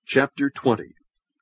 Chapter 20.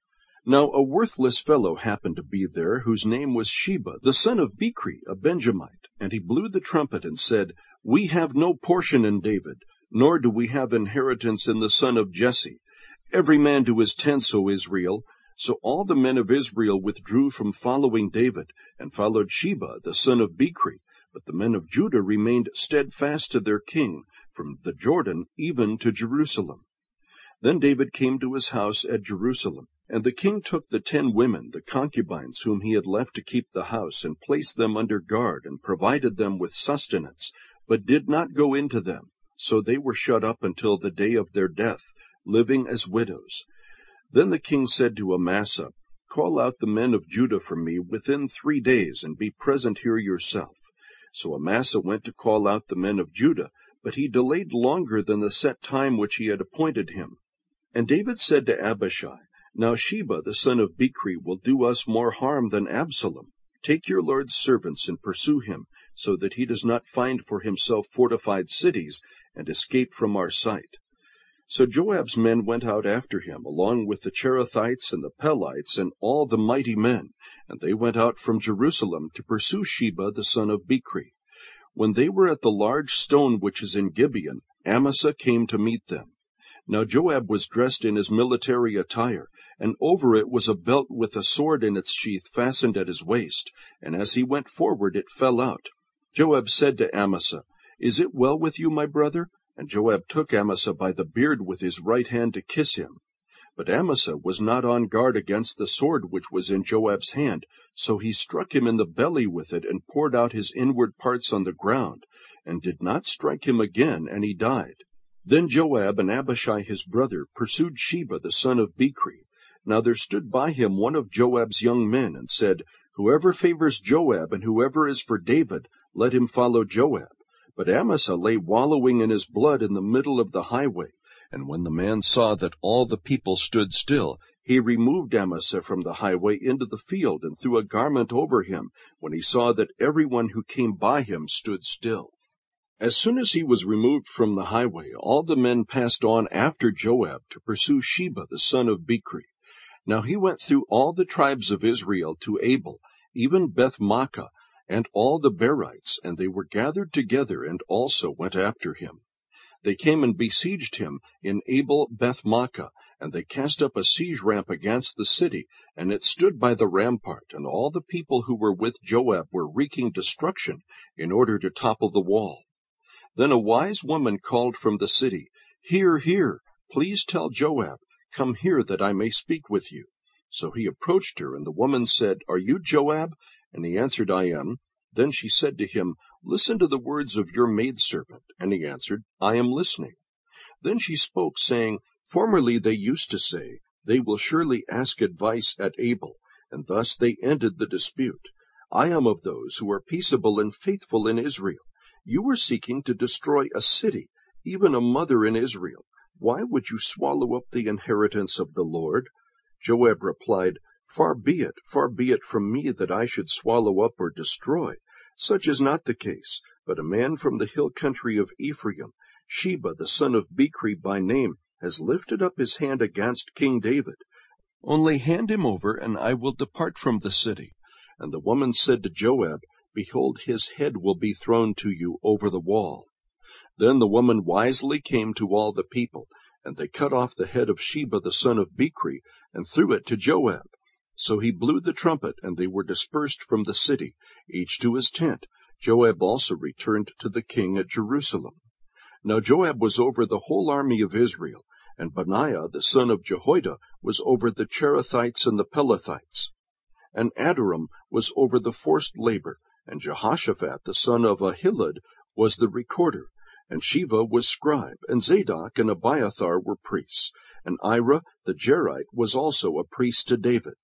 Now a worthless fellow happened to be there, whose name was Sheba, the son of Bichri, a Benjamite. And he blew the trumpet and said, We have no portion in David, nor do we have inheritance in the son of Jesse. Every man to his tents, O Israel. So all the men of Israel withdrew from following David, and followed Sheba, the son of Bichri. But the men of Judah remained steadfast to their king, from the Jordan even to Jerusalem. Then David came to his house at Jerusalem. And the king took the 10 women, the concubines whom he had left to keep the house, and placed them under guard, and provided them with sustenance, but did not go into them. So they were shut up until the day of their death, living as widows. Then the king said to Amasa, Call out the men of Judah for me within 3 days, and be present here yourself. So Amasa went to call out the men of Judah, but he delayed longer than the set time which he had appointed him. And David said to Abishai, Now Sheba the son of Bichri will do us more harm than Absalom. Take your lord's servants and pursue him, so that he does not find for himself fortified cities, and escape from our sight. So Joab's men went out after him, along with the Cherethites and the Pelites and all the mighty men, and they went out from Jerusalem to pursue Sheba the son of Bichri. When they were at the large stone which is in Gibeon, Amasa came to meet them. Now Joab was dressed in his military attire, and over it was a belt with a sword in its sheath fastened at his waist, and as he went forward it fell out. Joab said to Amasa, Is it well with you, my brother? And Joab took Amasa by the beard with his right hand to kiss him. But Amasa was not on guard against the sword which was in Joab's hand, so he struck him in the belly with it, and poured out his inward parts on the ground, and did not strike him again, and he died. Then Joab and Abishai his brother pursued Sheba the son of Bichri. Now there stood by him one of Joab's young men, and said, Whoever favors Joab, and whoever is for David, let him follow Joab. But Amasa lay wallowing in his blood in the middle of the highway. And when the man saw that all the people stood still, he removed Amasa from the highway into the field, and threw a garment over him, when he saw that everyone who came by him stood still. As soon as he was removed from the highway, all the men passed on after Joab to pursue Sheba the son of Bichri. Now he went through all the tribes of Israel to Abel, even Beth-maachah, and all the Berites, and they were gathered together, and also went after him. They came and besieged him in Abel Beth-maachah, and they cast up a siege ramp against the city, and it stood by the rampart, and all the people who were with Joab were wreaking destruction in order to topple the wall. Then a wise woman called from the city, Hear, hear, please tell Joab, Come here that I may speak with you. So he approached her, and the woman said, Are you Joab? And he answered, I am. Then she said to him, Listen to the words of your maidservant. And he answered, I am listening. Then she spoke, saying, Formerly they used to say, They will surely ask advice at Abel, and thus they ended the dispute. I am of those who are peaceable and faithful in Israel. You were seeking to destroy a city, even a mother in Israel. Why would you swallow up the inheritance of the Lord? Joab replied, far be it from me that I should swallow up or destroy. Such is not the case, but a man from the hill country of Ephraim, Sheba the son of Bichri by name, has lifted up his hand against King David. Only hand him over, and I will depart from the city. And the woman said to Joab, Behold, his head will be thrown to you over the wall. Then the woman wisely came to all the people, and they cut off the head of Sheba the son of Bichri, and threw it to Joab. So he blew the trumpet, and they were dispersed from the city, each to his tent. Joab also returned to the king at Jerusalem. Now Joab was over the whole army of Israel, and Benaiah the son of Jehoiada was over the Cherethites and the Pelethites. And Adoram was over the forced labor, and Jehoshaphat the son of Ahilud was the recorder, and Sheva was scribe, and Zadok and Abiathar were priests, and Ira the Jerite was also a priest to David.